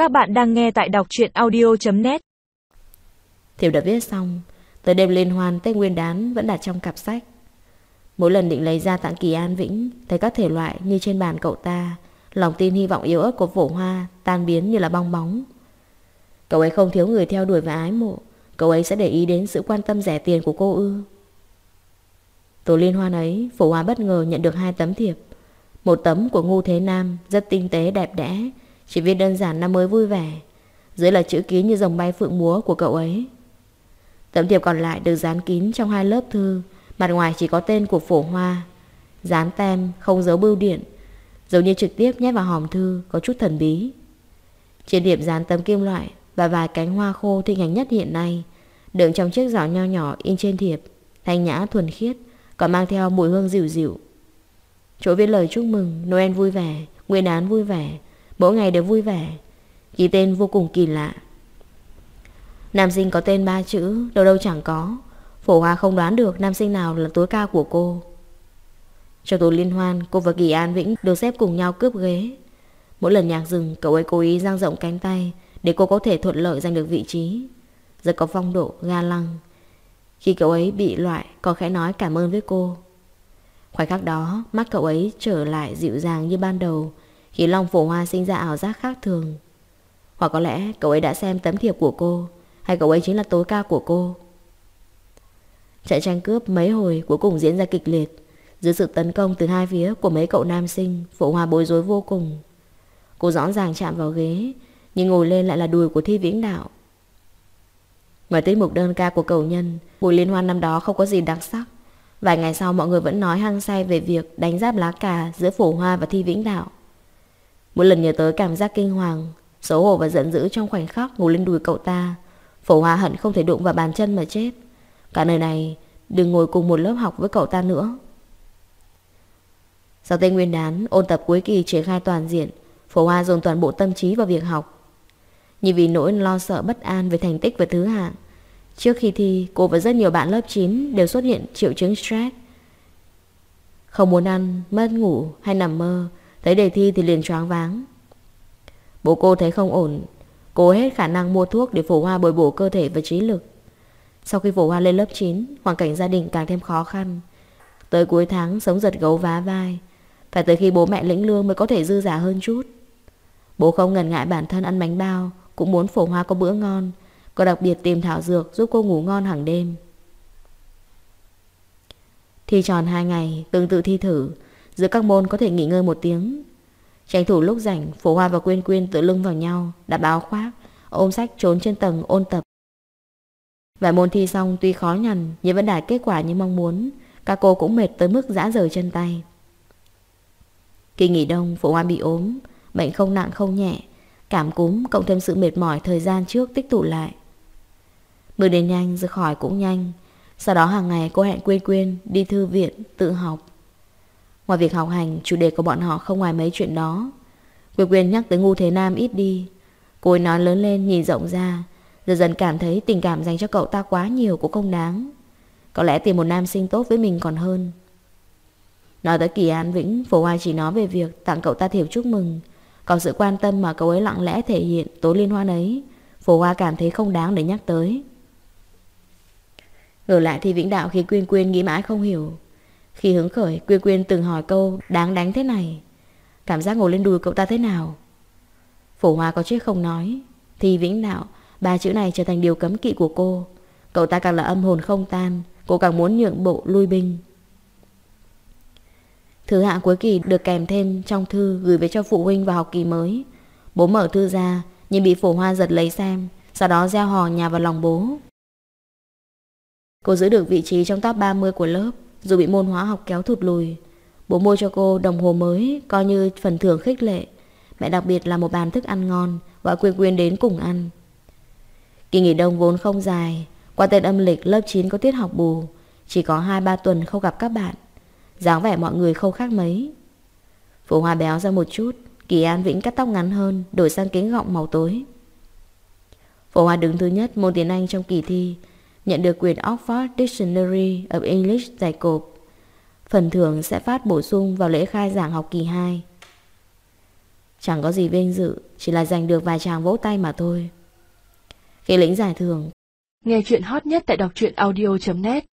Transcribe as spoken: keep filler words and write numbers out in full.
Các bạn đang nghe tại đọc truyện audio chấm net. Thiệp đã viết xong, tới đêm liên hoan Tết Nguyên đán vẫn đặt trong cặp sách. Mỗi lần định lấy ra tặng Kỳ An Vĩnh, thấy các thể loại như trên bàn cậu ta, lòng tin hy vọng yếu ớt của Phổ Hoa tan biến như là bong bóng. Cậu ấy không thiếu người theo đuổi và ái mộ, cậu ấy sẽ để ý đến sự quan tâm rẻ tiền của cô ư? Tối liên hoan ấy, Phổ Hoa bất ngờ nhận được hai tấm thiệp. Một tấm của Ngô Thế Nam rất tinh tế đẹp đẽ, chỉ viết đơn giản năm mới vui vẻ, dưới là chữ ký như rồng bay phượng múa của cậu ấy. Tấm thiệp còn lại được dán kín trong hai lớp thư, mặt ngoài chỉ có tên của Phổ Hoa, dán tem không dấu bưu điện, giống như trực tiếp nhét vào hòm thư, có chút thần bí. Trên thiệp dán tấm kim loại và vài cánh hoa khô thịnh hành nhất hiện nay, đựng trong chiếc giỏ nho nhỏ in trên thiệp, thanh nhã thuần khiết, còn mang theo mùi hương dịu dịu. Chỗ viết lời chúc mừng Noel vui vẻ, Nguyên đán vui vẻ, mỗi ngày đều vui vẻ, ký tên vô cùng kỳ lạ. Nam sinh có tên ba chữ, đâu đâu chẳng có. Phổ Hoa không đoán được nam sinh nào là tối cao của cô. Trong tối liên hoan, cô và Kỳ An Vĩnh được xếp cùng nhau cướp ghế. Mỗi lần nhạc dừng, cậu ấy cố ý dang rộng cánh tay để cô có thể thuận lợi giành được vị trí. Rất có phong độ, ga lăng. Khi cậu ấy bị loại, còn khẽ nói cảm ơn với cô. Khoảnh khắc đó, mắt cậu ấy trở lại dịu dàng như ban đầu, khiến lòng Phổ Hoa sinh ra ảo giác khác thường. Hoặc có lẽ cậu ấy đã xem tấm thiệp của cô, hay cậu ấy chính là tối cao của cô. Trận tranh cướp mấy hồi cuối cùng diễn ra kịch liệt. Dưới sự tấn công từ hai phía của mấy cậu nam sinh, Phổ Hoa bối rối vô cùng. Cô rõ ràng chạm vào ghế, nhưng ngồi lên lại là đùi của Thi Vĩnh Đạo. Ngoài tiết mục đơn ca của cầu nhân, buổi liên hoan năm đó không có gì đặc sắc. Vài ngày sau mọi người vẫn nói hăng say về việc đánh giáp lá cà giữa Phổ Hoa và Thi Vĩnh Đạo. Mỗi lần nhớ tới cảm giác kinh hoàng, xấu hổ và giận dữ trong khoảnh khắc ngồi lên đùi cậu ta, Phổ Hoa hận không thể đụng vào bàn chân mà chết. Cả nơi này đừng ngồi cùng một lớp học với cậu ta nữa. Sau Tết Nguyên đán, ôn tập cuối kỳ triển khai toàn diện, Phổ Hoa dồn toàn bộ tâm trí vào việc học. Nhưng vì nỗi lo sợ bất an về thành tích và thứ hạng, trước khi thi, cô và rất nhiều bạn lớp chín đều xuất hiện triệu chứng stress. Không muốn ăn, mất ngủ hay nằm mơ, thấy đề thi thì liền choáng váng. Bố cô thấy không ổn, cố hết khả năng mua thuốc để Phổ Hoa bồi bổ cơ thể và trí lực. Sau khi Phổ Hoa lên lớp chín, hoàn cảnh gia đình càng thêm khó khăn. Tới cuối tháng sống giật gấu vá vai, phải tới khi bố mẹ lĩnh lương mới có thể dư giả hơn chút. Bố không ngần ngại bản thân ăn bánh bao, cũng muốn Phổ Hoa có bữa ngon, có đặc biệt tìm thảo dược giúp cô ngủ ngon hàng đêm. Thi tròn hai ngày, tương tự thi thử, giữa các môn có thể nghỉ ngơi một tiếng. Tranh thủ lúc rảnh, Phổ Hoa và Quyên Quyên tựa lưng vào nhau, đặt áo khoác, ôm sách trốn trên tầng ôn tập. Vài môn thi xong tuy khó nhằn nhưng vẫn đạt kết quả như mong muốn. Các cô cũng mệt tới mức rã rời chân tay. Kỳ nghỉ đông, Phổ Hoa bị ốm, bệnh không nặng không nhẹ, cảm cúm cộng thêm sự mệt mỏi thời gian trước tích tụ lại. Mưa đến nhanh, rồi khỏi cũng nhanh. Sau đó hàng ngày cô hẹn Quyên Quyên đi thư viện tự học. Ngoài việc học hành, chủ đề của bọn họ không ngoài mấy chuyện đó. Quyên Quyên nhắc tới Ngô Thế Nam ít đi. Cô ấy nói lớn lên nhìn rộng ra, dần dần cảm thấy tình cảm dành cho cậu ta quá nhiều cũng không đáng. Có lẽ tìm một nam sinh tốt với mình còn hơn. Nói tới Kỳ An Vĩnh, Phổ Hoa chỉ nói về việc tặng cậu ta thiệp chúc mừng. Còn sự quan tâm mà cậu ấy lặng lẽ thể hiện tối liên hoan ấy, Phổ Hoa cảm thấy không đáng để nhắc tới. Ngược lại thì Vĩnh Đạo khi Quyên Quyên nghĩ mãi không hiểu. Khi hứng khởi, Quyên Quyên từng hỏi câu đáng đánh thế này: cảm giác ngồi lên đùi cậu ta thế nào? Phổ Hoa có chết không nói. Thì Vĩnh Đạo, ba chữ này trở thành điều cấm kỵ của cô. Cậu ta càng là âm hồn không tan, cô càng muốn nhượng bộ lui binh. Thứ hạng cuối kỳ được kèm thêm trong thư gửi về cho phụ huynh vào học kỳ mới. Bố mở thư ra nhưng bị Phổ Hoa giật lấy xem, sau đó gieo hò nhào vào lòng bố. Cô giữ được vị trí trong top ba mươi của lớp, dù bị môn hóa học kéo thụt lùi. Bố mua cho cô đồng hồ mới, coi như phần thưởng khích lệ. Mẹ đặc biệt là một bàn thức ăn ngon, gọi Quyên Quyên đến cùng ăn. Kỳ nghỉ đông vốn không dài, qua tên âm lịch lớp chín có tiết học bù, chỉ có hai ba tuần không gặp các bạn. Dáng vẻ mọi người không khác mấy. Phổ Hoa béo ra một chút, Kỳ An Vĩnh cắt tóc ngắn hơn, đổi sang kính gọng màu tối. Phổ Hoa đứng thứ nhất môn tiếng Anh trong kỳ thi, nhận được quyển Oxford Dictionary of English dày cộp. Phần thưởng sẽ phát bổ sung vào lễ khai giảng học kỳ hai. Chẳng có gì vinh dự, chỉ là giành được vài tràng vỗ tay mà thôi. Khi lĩnh giải thưởng, nghe chuyện hot nhất tại đọc truyện audio chấm net.